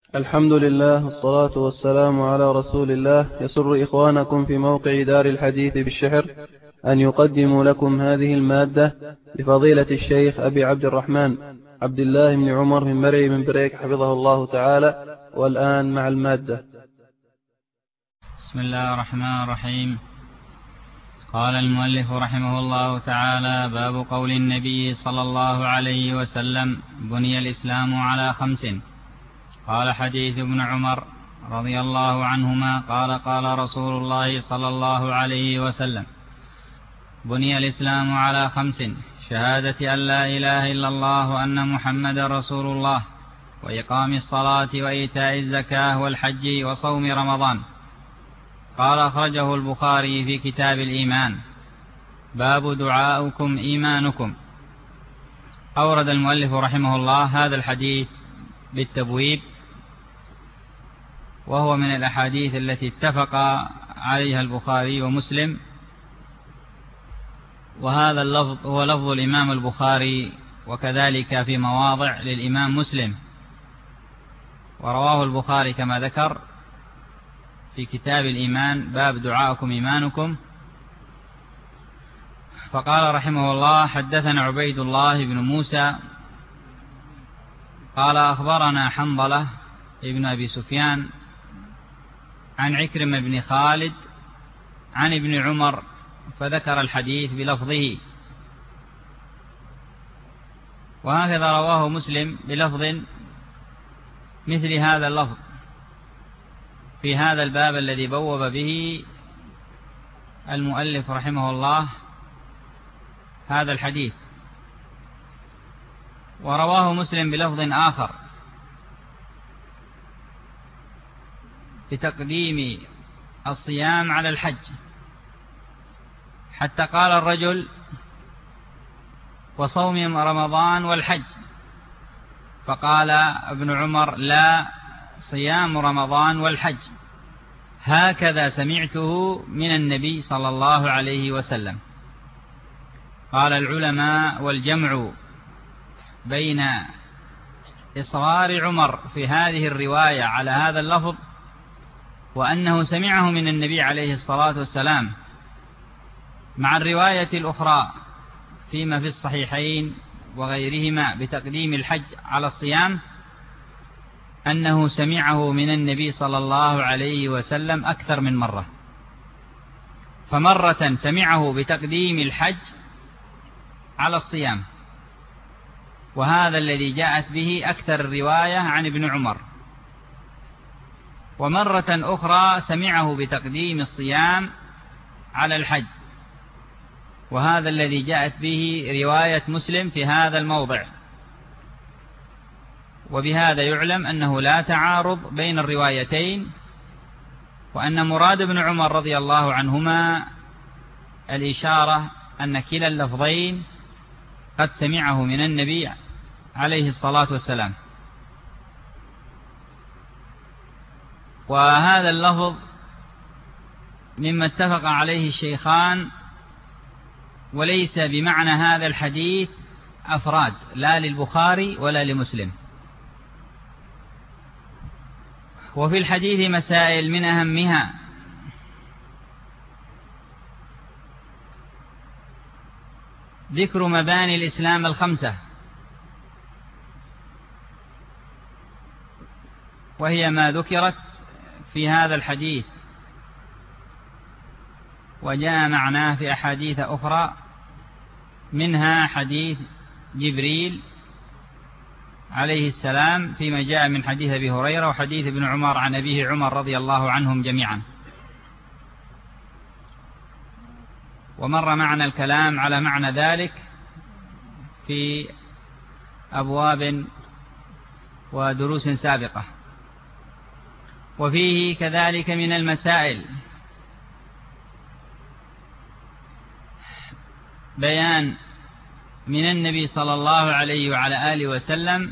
الحمد لله والصلاة والسلام على رسول الله. يسر إخوانكم في موقع دار الحديث بالشحر أن يقدموا لكم هذه المادة لفضيلة الشيخ أبي عبد الرحمن عبد الله بن عمر من مرعي من بريك حفظه الله تعالى. والآن مع المادة. بسم الله الرحمن الرحيم. قال المؤلف رحمه الله تعالى: باب قول النبي صلى الله عليه وسلم: بني الإسلام على 5. قال: حديث ابن عمر رضي الله عنهما قال: قال رسول الله صلى الله عليه وسلم: بني الإسلام على 5: شهادة أن لا إله إلا الله وأن محمد رسول الله، وإقام الصلاة وإيتاء الزكاة والحج وصوم رمضان. قال: أخرجه البخاري في كتاب الإيمان. باب دعاؤكم إيمانكم. أورد المؤلف رحمه الله هذا الحديث بالتبويب، وهو من الأحاديث التي اتفق عليها البخاري ومسلم، وهذا اللفظ هو لفظ الإمام البخاري، وكذلك في مواضع للإمام مسلم، ورواه البخاري كما ذكر في كتاب الإيمان: باب دعاؤكم إيمانكم. فقال رحمه الله: حدثنا عبيد الله بن موسى قال: أخبرنا حنظلة ابن أبي سفيان عن عكرمة بن خالد عن ابن عمر، فذكر الحديث بلفظه، وهكذا رواه مسلم بلفظ مثل هذا اللفظ في هذا الباب الذي بوب به المؤلف رحمه الله هذا الحديث. ورواه مسلم بلفظ آخر بتقديم الصيام على الحج، حتى قال الرجل: وصوم رمضان والحج. فقال ابن عمر: لا، صيام رمضان والحج، هكذا سمعته من النبي صلى الله عليه وسلم. قال العلماء: والجمع بين إصرار عمر في هذه الرواية على هذا اللفظ وأنه سمعه من النبي عليه الصلاة والسلام، مع الرواية الأخرى فيما في الصحيحين وغيرهما بتقديم الحج على الصيام، أنه سمعه من النبي صلى الله عليه وسلم أكثر من مرة. فمرة سمعه بتقديم الحج على الصيام، وهذا الذي جاءت به أكثر الرواية عن ابن عمر، ومرة أخرى سمعه بتقديم الصيام على الحج، وهذا الذي جاءت به رواية مسلم في هذا الموضع. وبهذا يعلم أنه لا تعارض بين الروايتين، وأن مراد ابن عمر رضي الله عنهما الإشارة أن كلا اللفظين قد سمعه من النبي عليه الصلاة والسلام. وهذا اللفظ مما اتفق عليه الشيخان، وليس بمعنى هذا الحديث أفراد، لا للبخاري ولا لمسلم. وفي الحديث مسائل، من أهمها: ذكر مباني الإسلام 5، وهي ما ذكرت في هذا الحديث، وجاء معناه في أحاديث أخرى، منها حديث جبريل عليه السلام فيما جاء من حديث أبي هريرة، وحديث ابن عمر عن أبيه عمر رضي الله عنهم جميعا. ومر معنا الكلام على معنى ذلك في أبواب ودروس سابقة. وفيه كذلك من المسائل بيان من النبي صلى الله عليه وعلى آله وسلم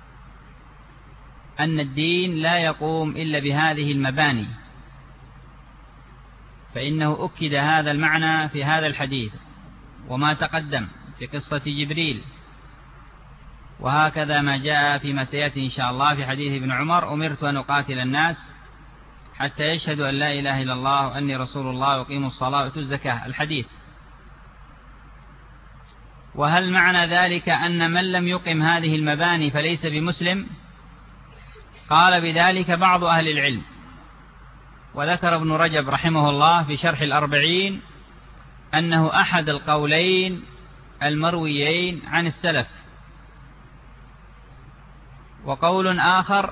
أن الدين لا يقوم إلا بهذه المباني، فإنه أكد هذا المعنى في هذا الحديث وما تقدم في قصة جبريل وهكذا ما جاء فيما سيأتي إن شاء الله في حديث ابن عمر: أمرت أن أقاتل الناس حتى يشهدوا أن لا إله إلا الله وأني رسول الله ويقيموا الصلاة ويؤتوا الزكاة، الحديث. وهل معنى ذلك أن من لم يقم هذه المباني فليس بمسلم؟ قال بذلك بعض أهل العلم، وذكر ابن رجب رحمه الله في شرح الأربعين أنه أحد القولين المرويين عن السلف. وقول آخر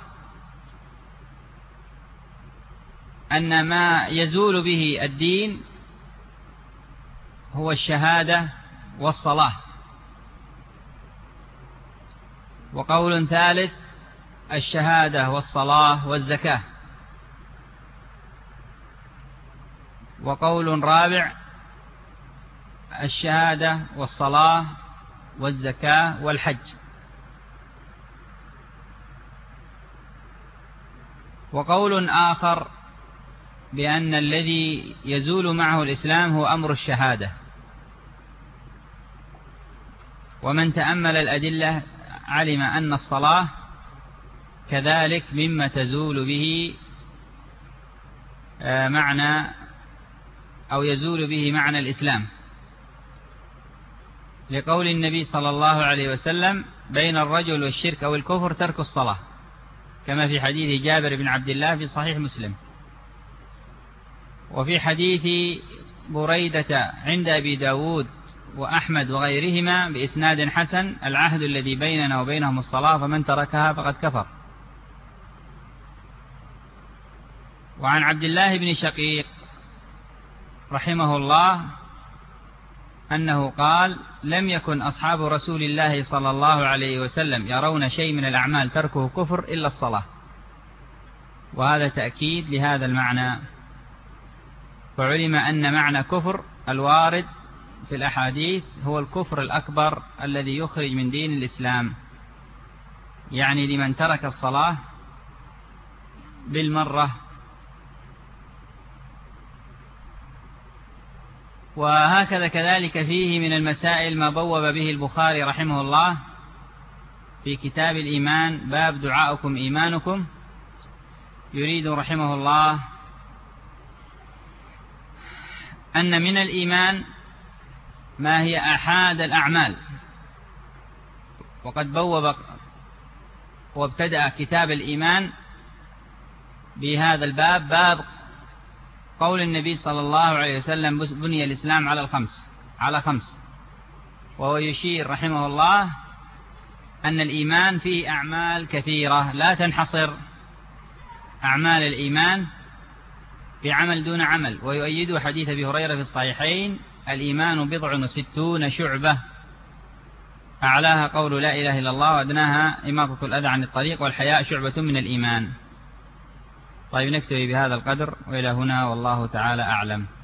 أن ما يزول به الدين هو الشهادة والصلاة. وقول ثالث الشهادة والصلاة والزكاة. وقول رابع الشهادة والصلاة والزكاة والحج. وقول آخر بأن الذي يزول معه الإسلام هو أمر الشهادة. ومن تأمل الأدلة علم أن الصلاة كذلك مما تزول به معنى أو يزول به معنى الإسلام، لقول النبي صلى الله عليه وسلم: بين الرجل والشرك أو الكفر ترك الصلاة، كما في حديث جابر بن عبد الله في صحيح مسلم. وفي حديث بريدة عند أبي داود وأحمد وغيرهما بإسناد حسن: العهد الذي بيننا وبينهم الصلاة فمن تركها فقد كفر. وعن عبد الله بن شقيق رحمه الله أنه قال: لم يكن أصحاب رسول الله صلى الله عليه وسلم يرون شيء من الأعمال تركه كفر إلا الصلاة. وهذا تأكيد لهذا المعنى. فعلم أن معنى كفر الوارد في الأحاديث هو الكفر الأكبر الذي يخرج من دين الإسلام، يعني لمن ترك الصلاة بالمرة. وهكذا كذلك فيه من المسائل ما بوب به البخاري رحمه الله في كتاب الإيمان: باب دعاؤكم إيمانكم. يريد رحمه الله أن من الإيمان ما هي أحاد الأعمال. وقد بوب وابتدأ كتاب الإيمان بهذا الباب، باب قول النبي صلى الله عليه وسلم: بني الإسلام على خمس. وهو يشير رحمه الله أن الإيمان فيه أعمال كثيرة لا تنحصر أعمال الإيمان بعمل دون عمل. ويؤيد حديث أبي هريرة في الصحيحين: الإيمان 69 شعبة، أعلاها قول لا إله إلا الله، وأدناها إماطة الأذى عن الطريق، والحياء شعبة من الإيمان. طيب، نكتفي بهذا القدر، وإلى هنا والله تعالى أعلم.